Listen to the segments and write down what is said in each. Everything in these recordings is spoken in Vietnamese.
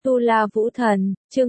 Tu La Vũ Thần, chương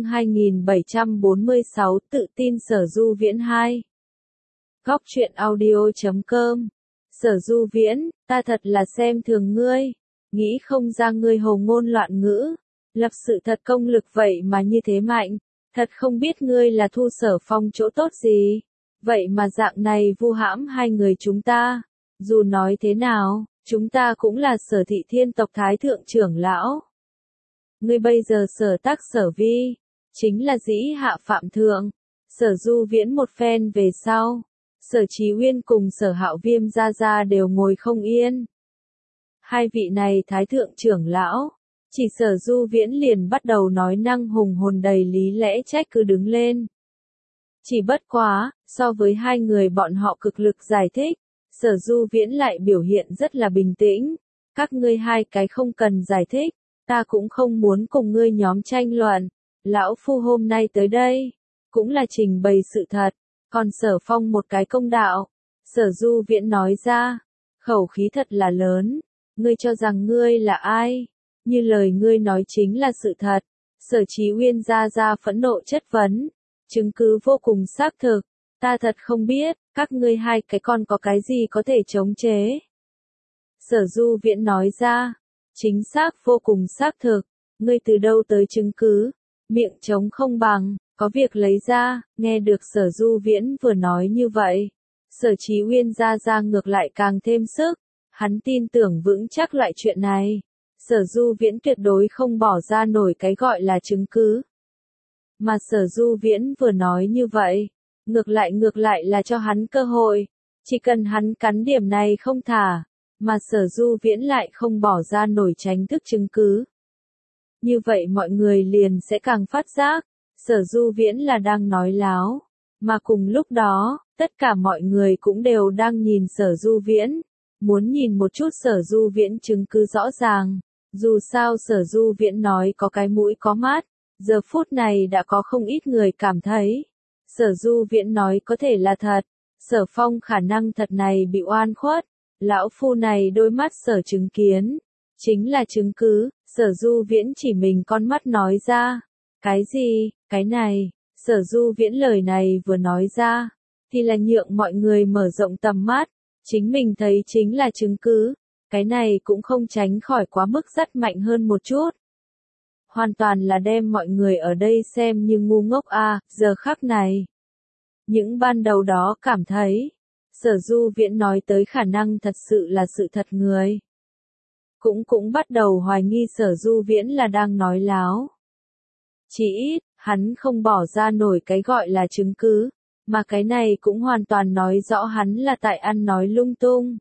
2746, tự tin Sở Du Viễn 2. Góc truyện audio.com. Sở Du Viễn, ta thật là xem thường ngươi, nghĩ không ra ngươi hồ ngôn loạn ngữ, lập sự thật công lực vậy mà như thế mạnh, thật không biết ngươi là thu Sở Phong chỗ tốt gì, vậy mà dạng này vu hãm hai người chúng ta, dù nói thế nào, chúng ta cũng là Sở Thị Thiên tộc Thái thượng trưởng lão. Ngươi bây giờ sở tác sở vi, chính là dĩ hạ phạm thượng. Sở Du Viễn một phen về sau, Sở Chí Uyên cùng Sở Hạo Viêm gia đều ngồi không yên. Hai vị này thái thượng trưởng lão, chỉ Sở Du Viễn liền bắt đầu nói năng hùng hồn đầy lý lẽ trách cứ đứng lên. Chỉ bất quá, so với hai người bọn họ cực lực giải thích, Sở Du Viễn lại biểu hiện rất là bình tĩnh. Các ngươi hai cái không cần giải thích. Ta cũng không muốn cùng ngươi nhóm tranh luận, lão phu hôm nay tới đây, cũng là trình bày sự thật, còn Sở Phong một cái công đạo. Sở Du Viễn nói ra, khẩu khí thật là lớn, ngươi cho rằng ngươi là ai, như lời ngươi nói chính là sự thật. Sở Chí Uyên gia phẫn nộ chất vấn, chứng cứ vô cùng xác thực, ta thật không biết, các ngươi hai cái con có cái gì có thể chống chế. Sở Du Viễn nói ra, chính xác vô cùng xác thực, ngươi từ đâu tới chứng cứ, miệng trống không bằng, có việc lấy ra. Nghe được Sở Du Viễn vừa nói như vậy, Sở Chí Uyên gia ngược lại càng thêm sức, hắn tin tưởng vững chắc loại chuyện này, Sở Du Viễn tuyệt đối không bỏ ra nổi cái gọi là chứng cứ. Mà Sở Du Viễn vừa nói như vậy, ngược lại là cho hắn cơ hội, chỉ cần hắn cắn điểm này không thả. Mà Sở Du Viễn lại không bỏ ra nổi tránh thức chứng cứ. Như vậy mọi người liền sẽ càng phát giác, Sở Du Viễn là đang nói láo. Mà cùng lúc đó, tất cả mọi người cũng đều đang nhìn Sở Du Viễn, muốn nhìn một chút Sở Du Viễn chứng cứ rõ ràng. Dù sao Sở Du Viễn nói có cái mũi có mắt, giờ phút này đã có không ít người cảm thấy. Sở Du Viễn nói có thể là thật, Sở Phong khả năng thật này bị oan khuất. Lão phu này đôi mắt Sở chứng kiến, chính là chứng cứ. Sở Du Viễn chỉ mình con mắt nói ra. Cái gì, cái này, Sở Du Viễn lời này vừa nói ra, thì là nhượng mọi người mở rộng tầm mắt, chính mình thấy chính là chứng cứ, cái này cũng không tránh khỏi quá mức rất mạnh hơn một chút. Hoàn toàn là đem mọi người ở đây xem như ngu ngốc a. Giờ khắc này. Những ban đầu đó cảm thấy, Sở Du Viễn nói tới khả năng thật sự là sự thật người. Cũng bắt đầu hoài nghi Sở Du Viễn là đang nói láo. Chỉ ít, hắn không bỏ ra nổi cái gọi là chứng cứ, mà cái này cũng hoàn toàn nói rõ hắn là tại ăn nói lung tung.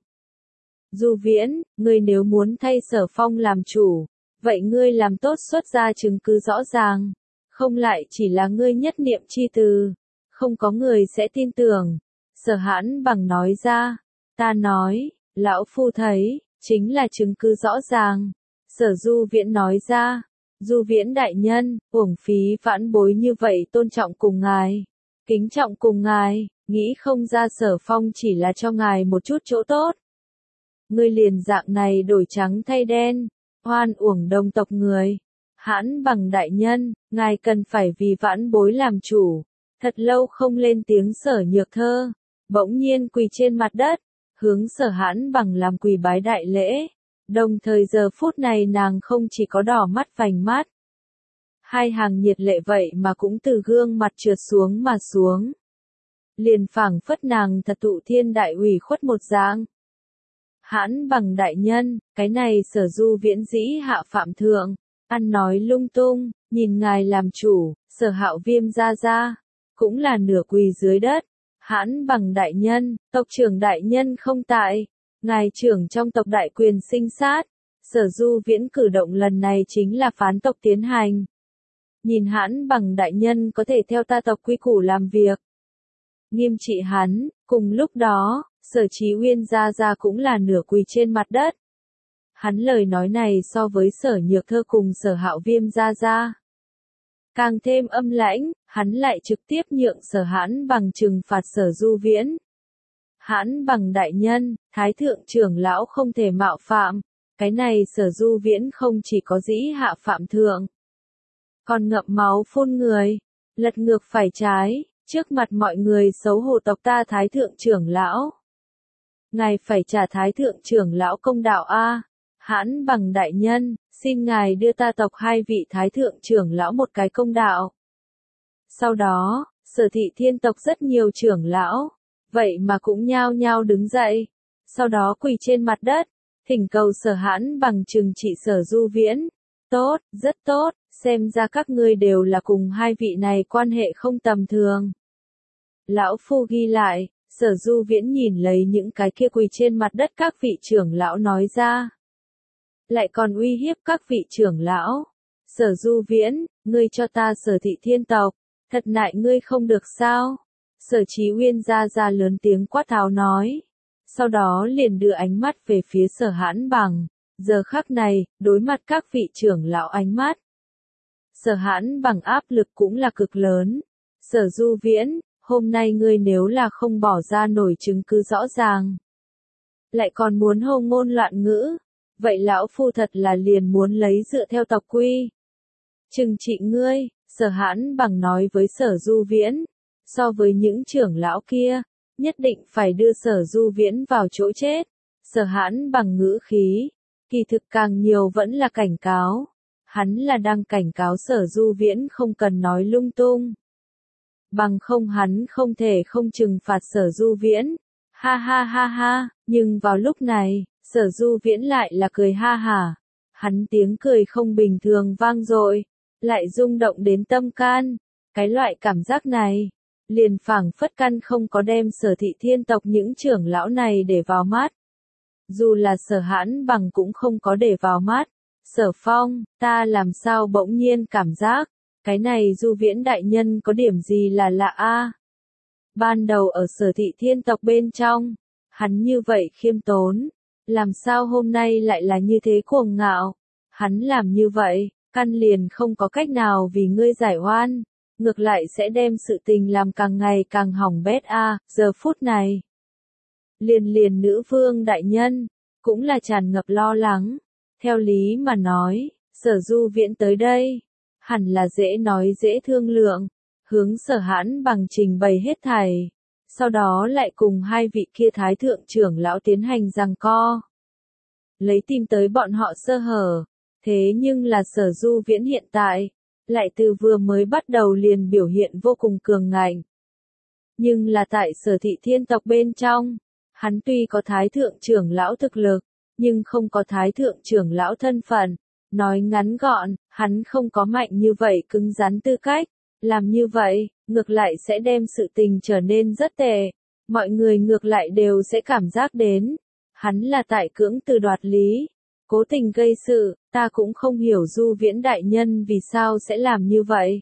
Du Viễn, ngươi nếu muốn thay Sở Phong làm chủ, vậy ngươi làm tốt xuất ra chứng cứ rõ ràng, không lại chỉ là ngươi nhất niệm chi từ, không có người sẽ tin tưởng. Sở Hãn Bằng nói ra, ta nói, lão phu thấy, chính là chứng cứ rõ ràng. Sở Du Viễn nói ra, Du Viễn đại nhân, uổng phí vãn bối như vậy tôn trọng cùng ngài, kính trọng cùng ngài, nghĩ không ra Sở Phong chỉ là cho ngài một chút chỗ tốt. Ngươi liền dạng này đổi trắng thay đen, oan uổng đồng tộc người. Hãn Bằng đại nhân, ngài cần phải vì vãn bối làm chủ. Thật lâu không lên tiếng Sở Nhược Thơ, bỗng nhiên quỳ trên mặt đất, hướng Sở Hãn Bằng làm quỳ bái đại lễ. Đồng thời giờ phút này nàng không chỉ có đỏ mắt vành mắt, hai hàng nhiệt lệ vậy mà cũng từ gương mặt trượt xuống mà xuống. Liền phảng phất nàng thật tụ thiên đại ủy khuất một dạng. Hãn Bằng đại nhân, cái này Sở Du Viễn dĩ hạ phạm thượng, ăn nói lung tung, nhìn ngài làm chủ. Sở Hạo Viêm gia cũng là nửa quỳ dưới đất. Hãn Bằng đại nhân, tộc trưởng đại nhân không tại, ngài trưởng trong tộc đại quyền sinh sát. Sở Du Viễn cử động lần này chính là phán tộc tiến hành. Nhìn Hãn Bằng đại nhân có thể theo ta tộc quy củ làm việc, nghiêm trị hắn. Cùng lúc đó, Sở Chí Uyên gia cũng là nửa quỳ trên mặt đất. Hắn lời nói này so với Sở Nhược Thơ cùng Sở Hạo Viêm gia càng thêm âm lãnh, hắn lại trực tiếp nhượng Sở Hãn Bằng trừng phạt Sở Du Viễn. Hãn Bằng đại nhân, Thái thượng trưởng lão không thể mạo phạm, cái này Sở Du Viễn không chỉ có dĩ hạ phạm thượng, còn ngậm máu phun người, lật ngược phải trái, trước mặt mọi người xấu hổ tộc ta Thái thượng trưởng lão. Ngài phải trả Thái thượng trưởng lão công đạo a. Hãn Bằng đại nhân, xin ngài đưa ta tộc hai vị Thái thượng trưởng lão một cái công đạo. Sau đó, Sở Thị Thiên tộc rất nhiều trưởng lão, vậy mà cũng nhao nhao đứng dậy, sau đó quỳ trên mặt đất, thỉnh cầu Sở Hãn Bằng trừng trị Sở Du Viễn. Tốt, rất tốt, xem ra các ngươi đều là cùng hai vị này quan hệ không tầm thường. Lão Phu ghi lại, Sở Du Viễn nhìn lấy những cái kia quỳ trên mặt đất các vị trưởng lão nói ra. Lại còn uy hiếp các vị trưởng lão. Sở Du Viễn, ngươi cho ta Sở Thị Thiên tộc, thật nại ngươi không được sao? Sở Chí Uyên ra lớn tiếng quát tháo nói. Sau đó liền đưa ánh mắt về phía Sở Hãn Bằng. Giờ khắc này, đối mặt các vị trưởng lão ánh mắt. Sở Hãn Bằng áp lực cũng là cực lớn. Sở Du Viễn, hôm nay ngươi nếu là không bỏ ra nổi chứng cứ rõ ràng, lại còn muốn hô ngôn loạn ngữ, vậy lão phu thật là liền muốn lấy dựa theo tộc quy. Trừng trị ngươi, Sở Hãn Bằng nói với Sở Du Viễn, so với những trưởng lão kia, nhất định phải đưa Sở Du Viễn vào chỗ chết. Sở Hãn Bằng ngữ khí, kỳ thực càng nhiều vẫn là cảnh cáo. Hắn là đang cảnh cáo Sở Du Viễn không cần nói lung tung. Bằng không hắn không thể không trừng phạt Sở Du Viễn. Ha ha ha ha, nhưng vào lúc này, Sở Du Viễn lại là cười ha hả. Hắn tiếng cười không bình thường vang dội, lại rung động đến tâm can. Cái loại cảm giác này, liền phảng phất căn không có đem Sở Thị Thiên tộc những trưởng lão này để vào mắt. Dù là Sở Hãn Bằng cũng không có để vào mắt. Sở Phong, ta làm sao bỗng nhiên cảm giác, cái này Du Viễn đại nhân có điểm gì là lạ a? Ban đầu ở Sở Thị Thiên tộc bên trong, hắn như vậy khiêm tốn, làm sao hôm nay lại là như thế cuồng ngạo? Hắn làm như vậy, căn liền không có cách nào vì ngươi giải oan, ngược lại sẽ đem sự tình làm càng ngày càng hỏng bét a. Giờ phút này, liền nữ vương đại nhân, cũng là tràn ngập lo lắng. Theo lý mà nói, Sở Du Viễn tới đây, hẳn là dễ nói dễ thương lượng, hướng Sở Hãn Bằng trình bày hết thảy, sau đó lại cùng hai vị kia Thái thượng trưởng lão tiến hành giằng co, lấy tìm tới bọn họ sơ hở. Thế nhưng là Sở Du Viễn hiện tại, lại từ vừa mới bắt đầu liền biểu hiện vô cùng cường ngạnh. Nhưng là tại Sở Thị Thiên tộc bên trong, hắn tuy có Thái thượng trưởng lão thực lực, nhưng không có Thái thượng trưởng lão thân phận. Nói ngắn gọn, hắn không có mạnh như vậy cứng rắn tư cách. Làm như vậy, ngược lại sẽ đem sự tình trở nên rất tệ. Mọi người ngược lại đều sẽ cảm giác đến. Hắn là tại cưỡng từ đoạt lý. Cố tình gây sự, ta cũng không hiểu Du Viễn đại nhân vì sao sẽ làm như vậy.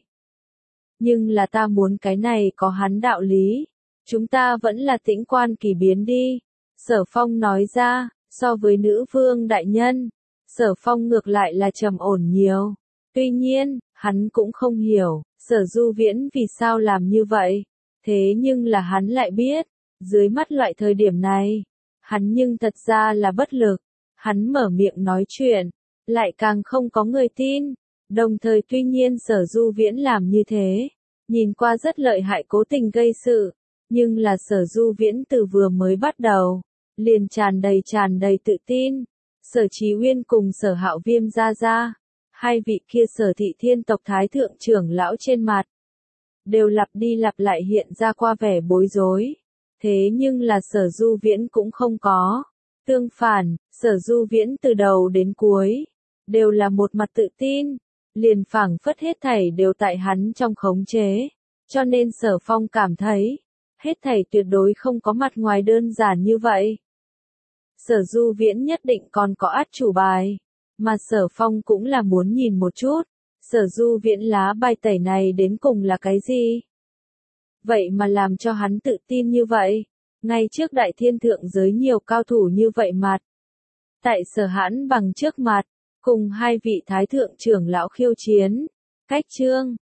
Nhưng là ta muốn cái này có hắn đạo lý. Chúng ta vẫn là tĩnh quan kỳ biến đi. Sở Phong nói ra, so với nữ vương đại nhân, Sở Phong ngược lại là trầm ổn nhiều. Tuy nhiên, hắn cũng không hiểu, Sở Du Viễn vì sao làm như vậy. Thế nhưng là hắn lại biết, dưới mắt loại thời điểm này, hắn nhưng thật ra là bất lực. Hắn mở miệng nói chuyện, lại càng không có người tin. Đồng thời tuy nhiên Sở Du Viễn làm như thế, nhìn qua rất lợi hại cố tình gây sự. Nhưng là Sở Du Viễn từ vừa mới bắt đầu, liền tràn đầy tự tin. Sở Chí Uyên cùng Sở Hạo Viêm ra, hai vị kia Sở Thị Thiên tộc Thái thượng trưởng lão trên mặt, đều lặp đi lặp lại hiện ra qua vẻ bối rối. Thế nhưng là Sở Du Viễn cũng không có. Tương phản, Sở Du Viễn từ đầu đến cuối, đều là một mặt tự tin, liền phảng phất hết thảy đều tại hắn trong khống chế. Cho nên Sở Phong cảm thấy, hết thảy tuyệt đối không có mặt ngoài đơn giản như vậy. Sở Du Viễn nhất định còn có át chủ bài, mà Sở Phong cũng là muốn nhìn một chút, Sở Du Viễn lá bài tẩy này đến cùng là cái gì? Vậy mà làm cho hắn tự tin như vậy, ngay trước Đại Thiên thượng giới nhiều cao thủ như vậy mặt. Tại Sở Hãn Bằng trước mặt, cùng hai vị Thái thượng trưởng lão khiêu chiến. Cách chương